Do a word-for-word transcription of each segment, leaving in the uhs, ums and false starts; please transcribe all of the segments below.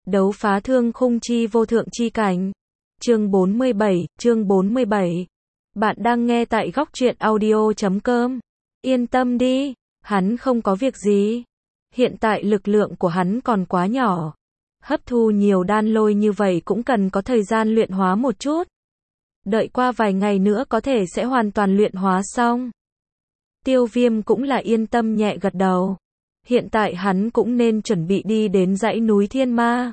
Đấu phá thương khung chi vô thượng chi cảnh. Chương bốn mươi bảy, chương bốn mươi bảy. Bạn đang nghe tại góc truyện audio chấm com. Yên tâm đi, hắn không có việc gì. Hiện tại lực lượng của hắn còn quá nhỏ. Hấp thu nhiều đan lôi như vậy cũng cần có thời gian luyện hóa một chút. Đợi qua vài ngày nữa có thể sẽ hoàn toàn luyện hóa xong. Tiêu Viêm cũng là yên tâm nhẹ gật đầu. Hiện tại hắn cũng nên chuẩn bị đi đến dãy núi Thiên Ma.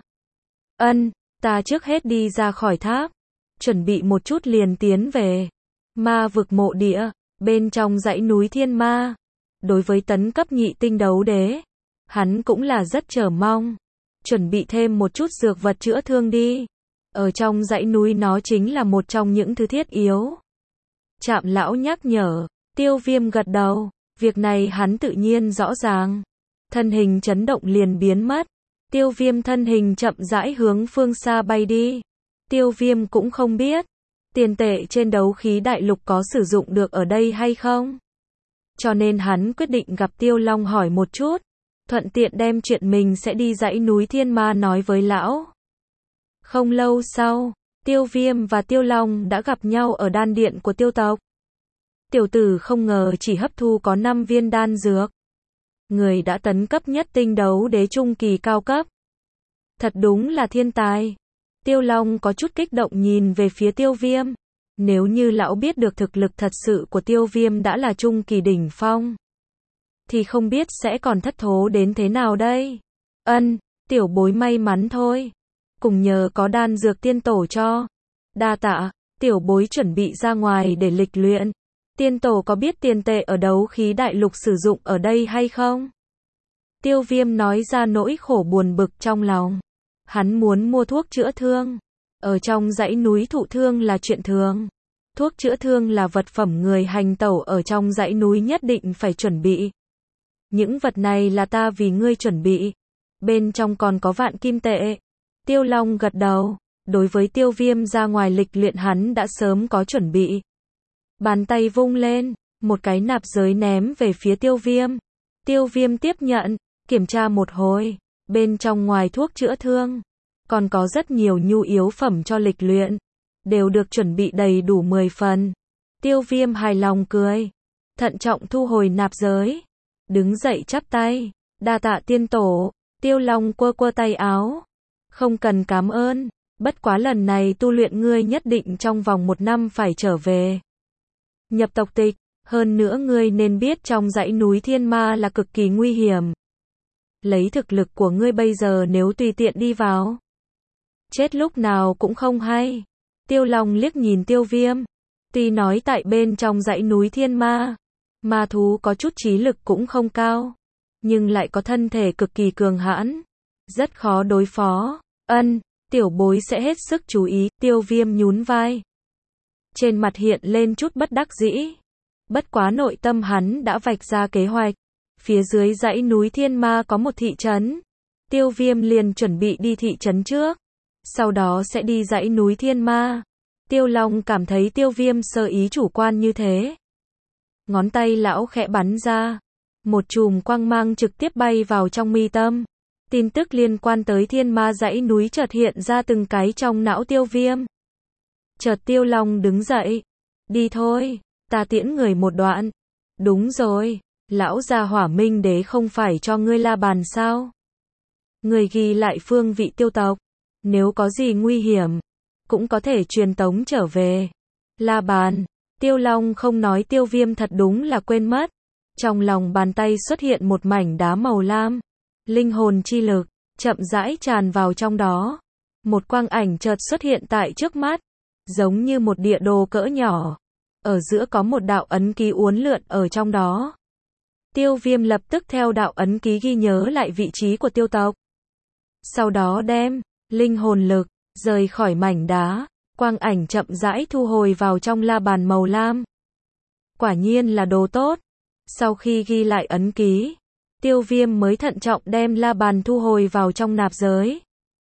Ân, ta trước hết đi ra khỏi tháp. Chuẩn bị một chút liền tiến về ma vực mộ địa, bên trong dãy núi Thiên Ma. Đối với tấn cấp nhị tinh đấu đế, hắn cũng là rất chờ mong. Chuẩn bị thêm một chút dược vật chữa thương đi. Ở trong dãy núi nó chính là một trong những thứ thiết yếu. Trạm lão nhắc nhở. Tiêu Viêm gật đầu. Việc này hắn tự nhiên rõ ràng. Thân hình chấn động liền biến mất. Tiêu Viêm thân hình chậm rãi hướng phương xa bay đi. Tiêu Viêm cũng không biết tiền tệ trên đấu khí đại lục có sử dụng được ở đây hay không. Cho nên hắn quyết định gặp Tiêu Long hỏi một chút. Thuận tiện đem chuyện mình sẽ đi dãy núi Thiên Ma nói với lão. Không lâu sau, Tiêu Viêm và Tiêu Long đã gặp nhau ở đan điện của Tiêu tộc. Tiểu tử không ngờ chỉ hấp thu có năm viên đan dược. Người đã tấn cấp nhất tinh đấu đế trung kỳ cao cấp. Thật đúng là thiên tài. Tiêu Long có chút kích động nhìn về phía Tiêu Viêm. Nếu như lão biết được thực lực thật sự của Tiêu Viêm đã là trung kỳ đỉnh phong, thì không biết sẽ còn thất thố đến thế nào đây. Ân, tiểu bối may mắn thôi. Cùng nhờ có đan dược tiên tổ cho. Đa tạ, tiểu bối chuẩn bị ra ngoài để lịch luyện. Tiên tổ có biết tiền tệ ở đấu khí đại lục sử dụng ở đây hay không? Tiêu Viêm nói ra nỗi khổ buồn bực trong lòng. Hắn muốn mua thuốc chữa thương. Ở trong dãy núi thụ thương là chuyện thường. Thuốc chữa thương là vật phẩm người hành tẩu ở trong dãy núi nhất định phải chuẩn bị. Những vật này là ta vì ngươi chuẩn bị. Bên trong còn có vạn kim tệ. Tiêu Long gật đầu. Đối với Tiêu Viêm ra ngoài lịch luyện hắn đã sớm có chuẩn bị. Bàn tay vung lên, một cái nạp giới ném về phía Tiêu Viêm. Tiêu Viêm tiếp nhận, kiểm tra một hồi. Bên trong ngoài thuốc chữa thương, còn có rất nhiều nhu yếu phẩm cho lịch luyện. Đều được chuẩn bị đầy đủ mười phần. Tiêu Viêm hài lòng cười. Thận trọng thu hồi nạp giới. Đứng dậy chắp tay. Đa tạ tiên tổ. Tiêu Long quơ quơ tay áo. Không cần cảm ơn. Bất quá lần này tu luyện ngươi nhất định trong vòng một năm phải trở về. Nhập tộc tịch. Hơn nữa ngươi nên biết trong dãy núi Thiên Ma là cực kỳ nguy hiểm. Lấy thực lực của ngươi bây giờ nếu tùy tiện đi vào, chết lúc nào cũng không hay. Tiêu Long liếc nhìn Tiêu Viêm. Tuy nói tại bên trong dãy núi Thiên Ma, ma thú có chút trí lực cũng không cao, nhưng lại có thân thể cực kỳ cường hãn, rất khó đối phó. Ân, tiểu bối sẽ hết sức chú ý. Tiêu Viêm nhún vai. Trên mặt hiện lên chút bất đắc dĩ. Bất quá nội tâm hắn đã vạch ra kế hoạch. Phía dưới dãy núi Thiên Ma có một thị trấn. Tiêu Viêm liền chuẩn bị đi thị trấn trước. Sau đó sẽ đi dãy núi Thiên Ma. Tiêu Long cảm thấy Tiêu Viêm sơ ý chủ quan như thế. Ngón tay lão khẽ bắn ra. Một chùm quang mang trực tiếp bay vào trong mi tâm. Tin tức liên quan tới Thiên Ma dãy núi chợt hiện ra từng cái trong não Tiêu Viêm. Chợt Tiêu Long đứng dậy. Đi thôi, ta tiễn người một đoạn. Đúng rồi, lão già Hỏa Minh Đế không phải cho ngươi la bàn sao? Người ghi lại phương vị Tiêu tộc. Nếu có gì nguy hiểm, cũng có thể truyền tống trở về. La bàn. Tiêu Long không nói Tiêu Viêm thật đúng là quên mất. Trong lòng bàn tay xuất hiện một mảnh đá màu lam. Linh hồn chi lực, chậm rãi tràn vào trong đó. Một quang ảnh chợt xuất hiện tại trước mắt. Giống như một địa đồ cỡ nhỏ. Ở giữa có một đạo ấn ký uốn lượn ở trong đó. Tiêu Viêm lập tức theo đạo ấn ký ghi nhớ lại vị trí của Tiêu tộc. Sau đó đem linh hồn lực rời khỏi mảnh đá, quang ảnh chậm rãi thu hồi vào trong la bàn màu lam. Quả nhiên là đồ tốt. Sau khi ghi lại ấn ký, Tiêu Viêm mới thận trọng đem la bàn thu hồi vào trong nạp giới.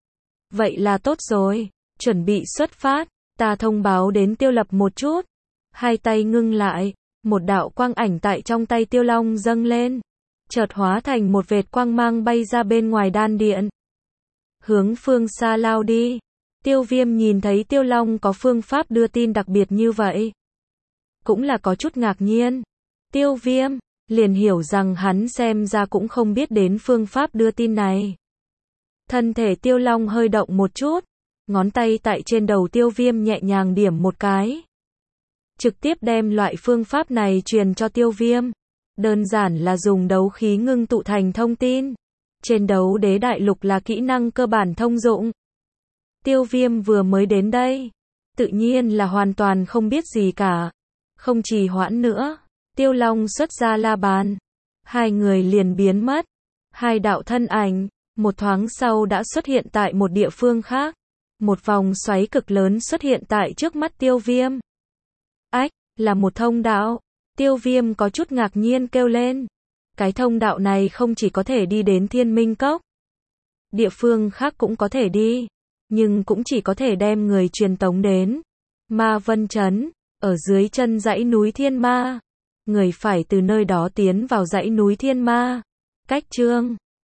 Vậy là tốt rồi, chuẩn bị xuất phát, ta thông báo đến Tiêu Lập một chút. Hai tay ngưng lại, một đạo quang ảnh tại trong tay Tiêu Long dâng lên, chợt hóa thành một vệt quang mang bay ra bên ngoài đan điện. hướng phương xa lao đi. Tiêu Viêm nhìn thấy Tiêu Long có phương pháp đưa tin đặc biệt như vậy, cũng là có chút ngạc nhiên. Tiêu Viêm liền hiểu rằng hắn xem ra cũng không biết đến phương pháp đưa tin này. Thân thể Tiêu Long hơi động một chút, ngón tay tại trên đầu Tiêu Viêm nhẹ nhàng điểm một cái, trực tiếp đem loại phương pháp này truyền cho Tiêu Viêm. Đơn giản là dùng đấu khí ngưng tụ thành thông tin. Trên đấu đế đại lục là kỹ năng cơ bản thông dụng. Tiêu Viêm vừa mới đến đây, tự nhiên là hoàn toàn không biết gì cả. Không trì hoãn nữa, Tiêu Long xuất ra la bàn. Hai người liền biến mất. Hai đạo thân ảnh, một thoáng sau đã xuất hiện tại một địa phương khác. Một vòng xoáy cực lớn xuất hiện tại trước mắt Tiêu Viêm. Ách, là một thông đạo. Tiêu Viêm có chút ngạc nhiên kêu lên. Cái thông đạo này không chỉ có thể đi đến Thiên Minh Cốc, địa phương khác cũng có thể đi, nhưng cũng chỉ có thể đem người truyền tống đến Ma Vân Trấn, ở dưới chân dãy núi Thiên Ma. Người phải từ nơi đó tiến vào dãy núi Thiên Ma. Cách chương